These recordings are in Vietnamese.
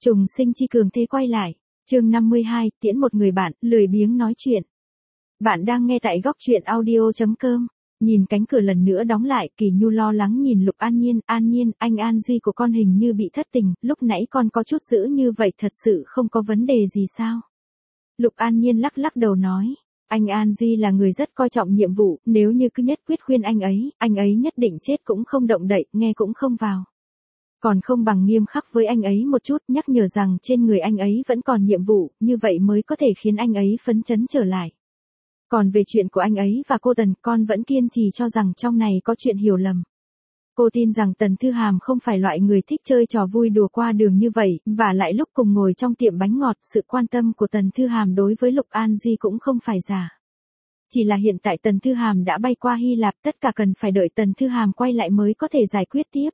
Trùng sinh chi cường thế quay lại. Chương 52, tiễn một người bạn, lười biếng nói chuyện. Bạn đang nghe tại góc truyện audio.com. Nhìn cánh cửa lần nữa đóng lại, Kỳ Nhu lo lắng nhìn Lục An Nhiên, anh An Duy của con hình như bị thất tình, lúc nãy con có chút dữ như vậy thật sự không có vấn đề gì sao? Lục An Nhiên lắc lắc đầu nói, anh An Duy là người rất coi trọng nhiệm vụ, nếu như cứ nhất quyết khuyên anh ấy nhất định chết cũng không động đậy, nghe cũng không vào. Còn không bằng nghiêm khắc với anh ấy một chút, nhắc nhở rằng trên người anh ấy vẫn còn nhiệm vụ, như vậy mới có thể khiến anh ấy phấn chấn trở lại. Còn về chuyện của anh ấy và cô Tần, con vẫn kiên trì cho rằng trong này có chuyện hiểu lầm. Cô tin rằng Tần Thư Hàm không phải loại người thích chơi trò vui đùa qua đường như vậy, và lại lúc cùng ngồi trong tiệm bánh ngọt, sự quan tâm của Tần Thư Hàm đối với Lục An Duy cũng không phải giả. Chỉ là hiện tại Tần Thư Hàm đã bay qua Hy Lạp, tất cả cần phải đợi Tần Thư Hàm quay lại mới có thể giải quyết tiếp.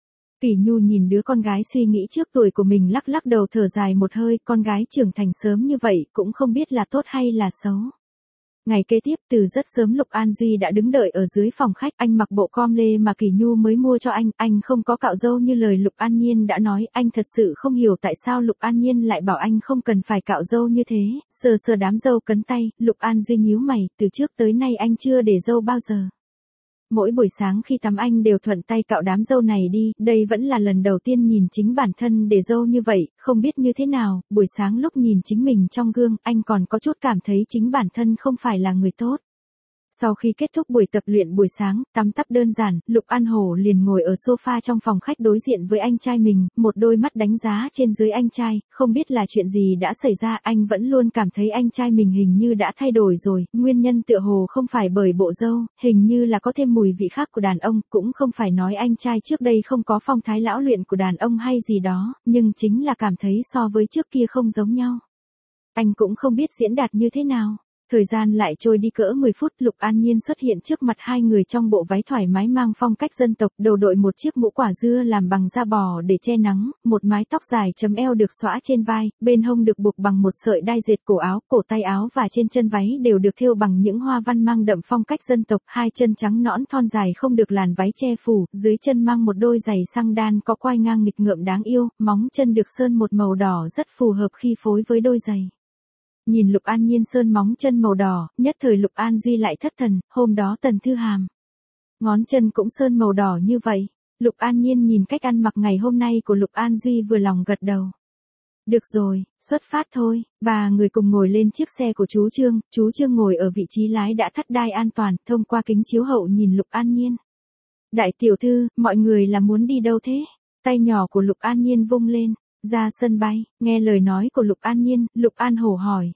Kỳ Nhu nhìn đứa con gái suy nghĩ trước tuổi của mình lắc lắc đầu thở dài một hơi, con gái trưởng thành sớm như vậy cũng không biết là tốt hay là xấu. Ngày kế tiếp từ rất sớm Lục An Duy đã đứng đợi ở dưới phòng khách, anh mặc bộ com lê mà Kỳ Nhu mới mua cho anh không có cạo râu như lời Lục An Nhiên đã nói, anh thật sự không hiểu tại sao Lục An Nhiên lại bảo anh không cần phải cạo râu như thế, sờ đám râu cấn tay, Lục An Duy nhíu mày, từ trước tới nay anh chưa để râu bao giờ. Mỗi buổi sáng khi tắm anh đều thuận tay cạo đám râu này đi, đây vẫn là lần đầu tiên nhìn chính bản thân để râu như vậy, không biết như thế nào, buổi sáng lúc nhìn chính mình trong gương, anh còn có chút cảm thấy chính bản thân không phải là người tốt. Sau khi kết thúc buổi tập luyện buổi sáng, tắm tắp đơn giản, Lục An Hổ liền ngồi ở sofa trong phòng khách đối diện với anh trai mình, một đôi mắt đánh giá trên dưới anh trai, không biết là chuyện gì đã xảy ra, anh vẫn luôn cảm thấy anh trai mình hình như đã thay đổi rồi, nguyên nhân tựa hồ không phải bởi bộ râu, hình như là có thêm mùi vị khác của đàn ông, cũng không phải nói anh trai trước đây không có phong thái lão luyện của đàn ông hay gì đó, nhưng chính là cảm thấy so với trước kia không giống nhau. Anh cũng không biết diễn đạt như thế nào. Thời gian lại trôi đi cỡ 10 phút, Lục An Nhiên xuất hiện trước mặt hai người trong bộ váy thoải mái mang phong cách dân tộc, đầu đội một chiếc mũ quả dưa làm bằng da bò để che nắng, một mái tóc dài chấm eo được xõa trên vai, bên hông được buộc bằng một sợi đai dệt, cổ tay áo và trên chân váy đều được thêu bằng những hoa văn mang đậm phong cách dân tộc, hai chân trắng nõn thon dài không được làn váy che phủ, dưới chân mang một đôi giày xăng đan có quai ngang nghịch ngợm đáng yêu, móng chân được sơn một màu đỏ rất phù hợp khi phối với đôi giày. Nhìn Lục An Nhiên sơn móng chân màu đỏ, nhất thời Lục An Duy lại thất thần, hôm đó Tần Thư Hàm ngón chân cũng sơn màu đỏ như vậy. Lục An Nhiên nhìn cách ăn mặc ngày hôm nay của Lục An Duy vừa lòng gật đầu. Được rồi, xuất phát thôi, ba người cùng ngồi lên chiếc xe của chú Trương ngồi ở vị trí lái đã thắt đai an toàn, thông qua kính chiếu hậu nhìn Lục An Nhiên. Đại tiểu thư, mọi người là muốn đi đâu thế? Tay nhỏ của Lục An Nhiên vung lên. Ra sân bay, nghe lời nói của Lục An Nhiên, Lục An Hổ hỏi.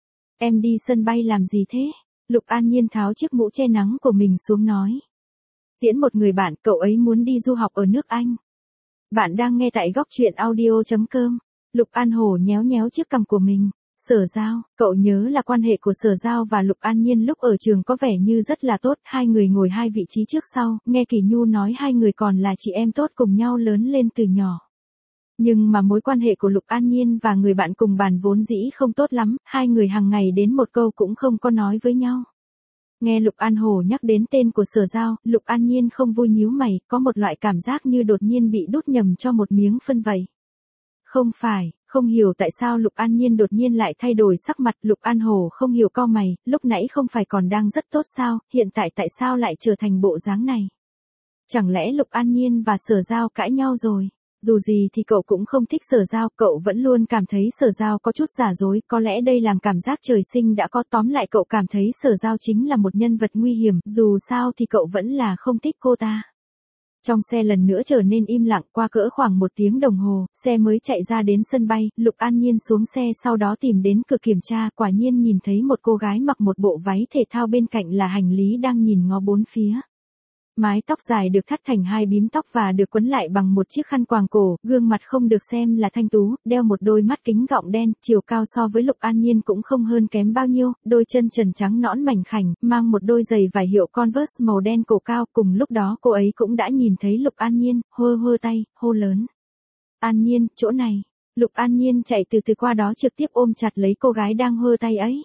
Em đi sân bay làm gì thế? Lục An Nhiên tháo chiếc mũ che nắng của mình xuống nói. Tiễn một người bạn, cậu ấy muốn đi du học ở nước Anh. Bạn đang nghe tại góc truyện audio.com. Lục An Hổ nhéo nhéo chiếc cằm của mình. Sở Giao, cậu nhớ là quan hệ của Sở Giao và Lục An Nhiên lúc ở trường có vẻ như rất là tốt, hai người ngồi hai vị trí trước sau, nghe Kỳ Nhu nói hai người còn là chị em tốt cùng nhau lớn lên từ nhỏ. Nhưng mà mối quan hệ của Lục An Nhiên và người bạn cùng bàn vốn dĩ không tốt lắm, hai người hàng ngày đến một câu cũng không có nói với nhau. Nghe Lục An Hổ nhắc đến tên của Sở Giao, Lục An Nhiên không vui nhíu mày, có một loại cảm giác như đột nhiên bị đút nhầm cho một miếng phân vậy. Không phải, không hiểu tại sao Lục An Nhiên đột nhiên lại thay đổi sắc mặt, Lục An Hổ không hiểu cau mày, lúc nãy không phải còn đang rất tốt sao, hiện tại tại sao lại trở thành bộ dáng này? Chẳng lẽ Lục An Nhiên và Sở Giao cãi nhau rồi? Dù gì thì cậu cũng không thích Sở Giao, cậu vẫn luôn cảm thấy Sở Giao có chút giả dối, có lẽ đây làm cảm giác trời sinh đã có, tóm lại cậu cảm thấy Sở Giao chính là một nhân vật nguy hiểm, dù sao thì cậu vẫn là không thích cô ta. Trong xe lần nữa trở nên im lặng, qua cỡ khoảng 1 tiếng đồng hồ, xe mới chạy ra đến sân bay, Lục An Nhiên xuống xe sau đó tìm đến cửa kiểm tra, quả nhiên nhìn thấy một cô gái mặc một bộ váy thể thao bên cạnh là hành lý đang nhìn ngó bốn phía. Mái tóc dài được thắt thành hai bím tóc và được quấn lại bằng một chiếc khăn quàng cổ, gương mặt không được xem là thanh tú, đeo một đôi mắt kính gọng đen, chiều cao so với Lục An Nhiên cũng không hơn kém bao nhiêu, đôi chân trần trắng nõn mảnh khảnh, mang một đôi giày vải hiệu Converse màu đen cổ cao, cùng lúc đó cô ấy cũng đã nhìn thấy Lục An Nhiên, hô tay, hô lớn. An Nhiên, chỗ này. Lục An Nhiên chạy từ từ qua đó trực tiếp ôm chặt lấy cô gái đang hô tay ấy.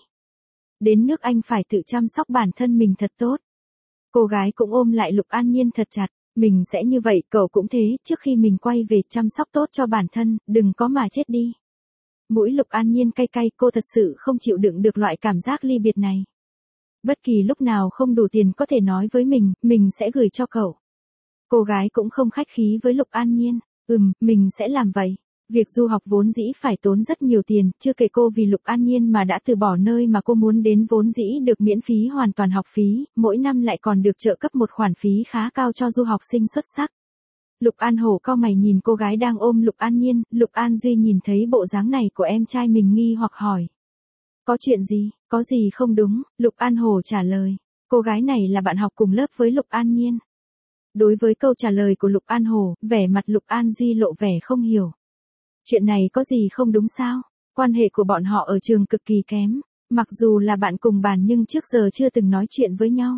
Đến nước Anh phải tự chăm sóc bản thân mình thật tốt. Cô gái cũng ôm lại Lục An Nhiên thật chặt, Mình sẽ như vậy, cậu cũng thế, trước khi mình quay về chăm sóc tốt cho bản thân, đừng có mà chết đi. Mũi Lục An Nhiên cay cay, cô thật sự không chịu đựng được loại cảm giác ly biệt này. Bất kỳ lúc nào không đủ tiền có thể nói với mình sẽ gửi cho cậu. Cô gái cũng không khách khí với Lục An Nhiên, mình sẽ làm vậy. Việc du học vốn dĩ phải tốn rất nhiều tiền, chưa kể cô vì Lục An Nhiên mà đã từ bỏ nơi mà cô muốn đến vốn dĩ được miễn phí hoàn toàn học phí, mỗi năm lại còn được trợ cấp một khoản phí khá cao cho du học sinh xuất sắc. Lục An Hổ cau mày nhìn cô gái đang ôm Lục An Nhiên, Lục An Duy nhìn thấy bộ dáng này của em trai mình nghi hoặc hỏi. Có chuyện gì, có gì không đúng, Lục An Hổ trả lời. Cô gái này là bạn học cùng lớp với Lục An Nhiên. Đối với câu trả lời của Lục An Hổ, vẻ mặt Lục An Duy lộ vẻ không hiểu. Chuyện này có gì không đúng sao? Quan hệ của bọn họ ở trường cực kỳ kém, mặc dù là bạn cùng bàn nhưng trước giờ chưa từng nói chuyện với nhau.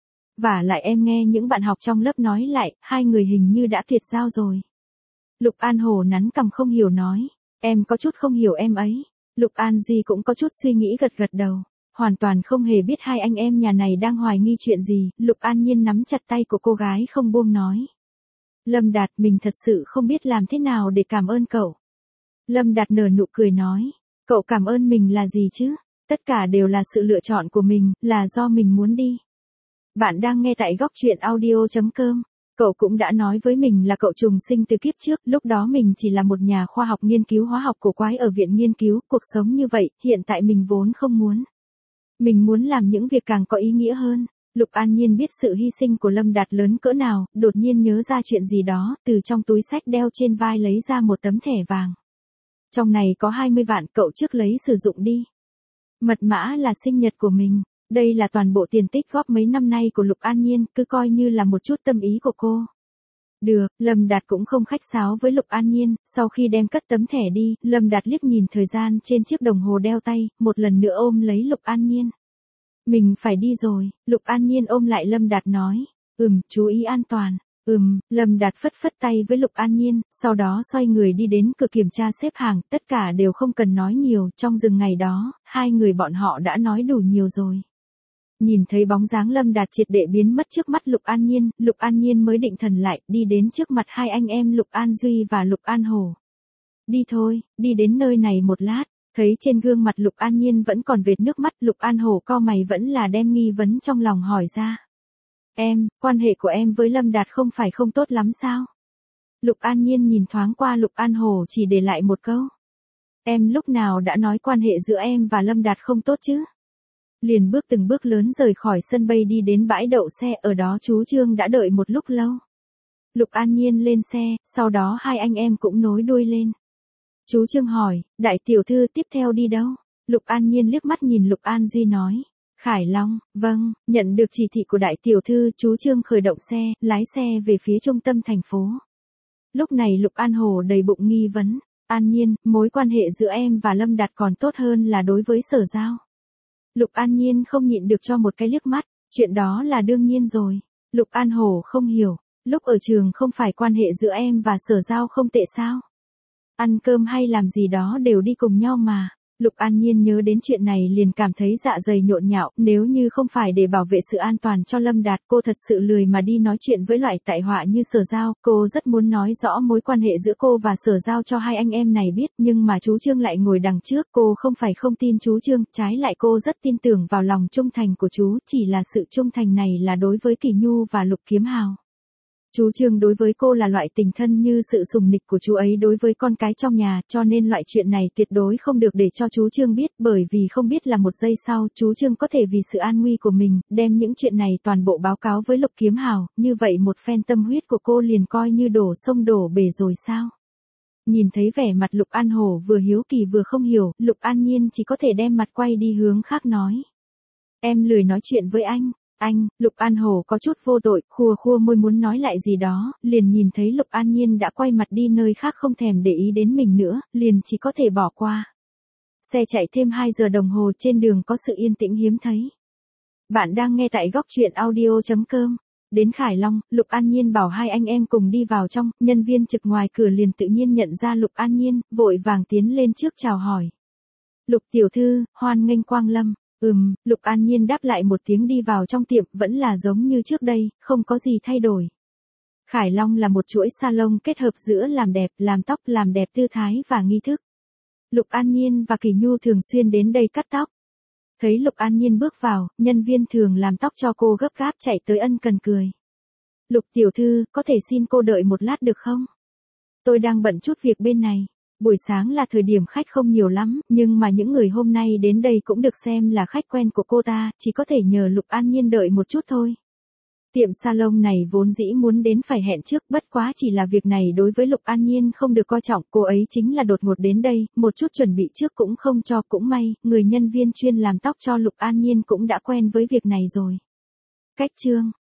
Và lại em nghe những bạn học trong lớp nói lại, hai người hình như đã tuyệt giao rồi. Lục An Hổ nắn cằm không hiểu nói, em có chút không hiểu em ấy. Lục An Duy cũng có chút suy nghĩ gật gật đầu, hoàn toàn không hề biết hai anh em nhà này đang hoài nghi chuyện gì. Lục An Nhiên nắm chặt tay của cô gái không buông nói. Lâm Đạt, mình thật sự không biết làm thế nào để cảm ơn cậu. Lâm Đạt nở nụ cười nói, cậu cảm ơn mình là gì chứ? Tất cả đều là sự lựa chọn của mình, là do mình muốn đi. Bạn đang nghe tại góc truyện audio.com. Cậu cũng đã nói với mình là cậu trùng sinh từ kiếp trước, lúc đó mình chỉ là một nhà khoa học nghiên cứu hóa học cổ quái ở viện nghiên cứu, cuộc sống như vậy, hiện tại mình vốn không muốn. Mình muốn làm những việc càng có ý nghĩa hơn. Lục An Nhiên biết sự hy sinh của Lâm Đạt lớn cỡ nào, đột nhiên nhớ ra chuyện gì đó, từ trong túi xách đeo trên vai lấy ra một tấm thẻ vàng. Trong này có 20 vạn, cậu trước lấy sử dụng đi. Mật mã là sinh nhật của mình. Đây là toàn bộ tiền tích góp mấy năm nay của Lục An Nhiên, cứ coi như là một chút tâm ý của cô. Được, Lâm Đạt cũng không khách sáo với Lục An Nhiên, sau khi đem cất tấm thẻ đi, Lâm Đạt liếc nhìn thời gian trên chiếc đồng hồ đeo tay, một lần nữa ôm lấy Lục An Nhiên. Mình phải đi rồi, Lục An Nhiên ôm lại Lâm Đạt nói. Chú ý an toàn. Lâm Đạt phất phất tay với Lục An Nhiên, sau đó xoay người đi đến cửa kiểm tra xếp hàng, tất cả đều không cần nói nhiều, trong rừng ngày đó, hai người bọn họ đã nói đủ nhiều rồi. Nhìn thấy bóng dáng Lâm Đạt triệt để biến mất trước mắt Lục An Nhiên mới định thần lại, đi đến trước mặt hai anh em Lục An Duy và Lục An Hổ. Đi thôi, đi đến nơi này một lát, thấy trên gương mặt Lục An Nhiên vẫn còn vệt nước mắt, Lục An Hổ cau mày vẫn là đem nghi vấn trong lòng hỏi ra. Quan hệ của em với Lâm Đạt không phải không tốt lắm sao? Lục An Nhiên nhìn thoáng qua Lục An Hổ chỉ để lại một câu. Em lúc nào đã nói quan hệ giữa em và Lâm Đạt không tốt chứ? Liền bước từng bước lớn rời khỏi sân bay đi đến bãi đậu xe, ở đó chú Trương đã đợi một lúc lâu. Lục An Nhiên lên xe, sau đó hai anh em cũng nối đuôi lên. Chú Trương hỏi, đại tiểu thư tiếp theo đi đâu? Lục An Nhiên liếc mắt nhìn Lục An Duy nói. Khải Long, vâng, nhận được chỉ thị của đại tiểu thư, chú Trương khởi động xe, lái xe về phía trung tâm thành phố. Lúc này Lục An Hổ đầy bụng nghi vấn. An Nhiên, mối quan hệ giữa em và Lâm Đạt còn tốt hơn là đối với Sở Giao. Lục An Nhiên không nhịn được cho một cái liếc mắt, chuyện đó là đương nhiên rồi. Lục An Hổ không hiểu, lúc ở trường không phải quan hệ giữa em và Sở Giao không tệ sao? Ăn cơm hay làm gì đó đều đi cùng nhau mà. Lục An Nhiên nhớ đến chuyện này liền cảm thấy dạ dày nhộn nhạo, nếu như không phải để bảo vệ sự an toàn cho Lâm Đạt, cô thật sự lười mà đi nói chuyện với loại tại họa như Sở Giao, cô rất muốn nói rõ mối quan hệ giữa cô và Sở Giao cho hai anh em này biết, nhưng mà chú Trương lại ngồi đằng trước, cô không phải không tin chú Trương, trái lại cô rất tin tưởng vào lòng trung thành của chú, chỉ là sự trung thành này là đối với Kỳ Nhu và Lục Kiếm Hào. Chú Trương đối với cô là loại tình thân như sự sùng nịch của chú ấy đối với con cái trong nhà, cho nên loại chuyện này tuyệt đối không được để cho chú Trương biết, bởi vì không biết là một giây sau, chú Trương có thể vì sự an nguy của mình, đem những chuyện này toàn bộ báo cáo với Lục Kiếm Hào, như vậy một phen tâm huyết của cô liền coi như đổ sông đổ bể rồi sao? Nhìn thấy vẻ mặt Lục An Hổ vừa hiếu kỳ vừa không hiểu, Lục An Nhiên chỉ có thể đem mặt quay đi hướng khác nói. Em lười nói chuyện với anh. Lục An Hổ có chút vô tội, khua môi muốn nói lại gì đó, liền nhìn thấy Lục An Nhiên đã quay mặt đi nơi khác không thèm để ý đến mình nữa, liền chỉ có thể bỏ qua. Xe chạy thêm 2 giờ đồng hồ, trên đường có sự yên tĩnh hiếm thấy. Bạn đang nghe tại góc truyện audio.com. Đến Khải Long, Lục An Nhiên bảo hai anh em cùng đi vào trong, nhân viên trực ngoài cửa liền tự nhiên nhận ra Lục An Nhiên, vội vàng tiến lên trước chào hỏi. Lục tiểu thư, hoan nghênh quang lâm. Lục An Nhiên đáp lại một tiếng đi vào trong tiệm, vẫn là giống như trước đây, không có gì thay đổi. Khải Long là một chuỗi salon kết hợp giữa làm đẹp, làm tóc, làm đẹp tư thái và nghi thức. Lục An Nhiên và Kỳ Nhu thường xuyên đến đây cắt tóc. Thấy Lục An Nhiên bước vào, nhân viên thường làm tóc cho cô gấp gáp chạy tới ân cần cười. Lục tiểu thư, có thể xin cô đợi một lát được không? Tôi đang bận chút việc bên này. Buổi sáng là thời điểm khách không nhiều lắm, nhưng mà những người hôm nay đến đây cũng được xem là khách quen của cô ta, chỉ có thể nhờ Lục An Nhiên đợi một chút thôi. Tiệm salon này vốn dĩ muốn đến phải hẹn trước, bất quá chỉ là việc này đối với Lục An Nhiên không được coi trọng, cô ấy chính là đột ngột đến đây, một chút chuẩn bị trước cũng không cho, cũng may, người nhân viên chuyên làm tóc cho Lục An Nhiên cũng đã quen với việc này rồi. Cách chương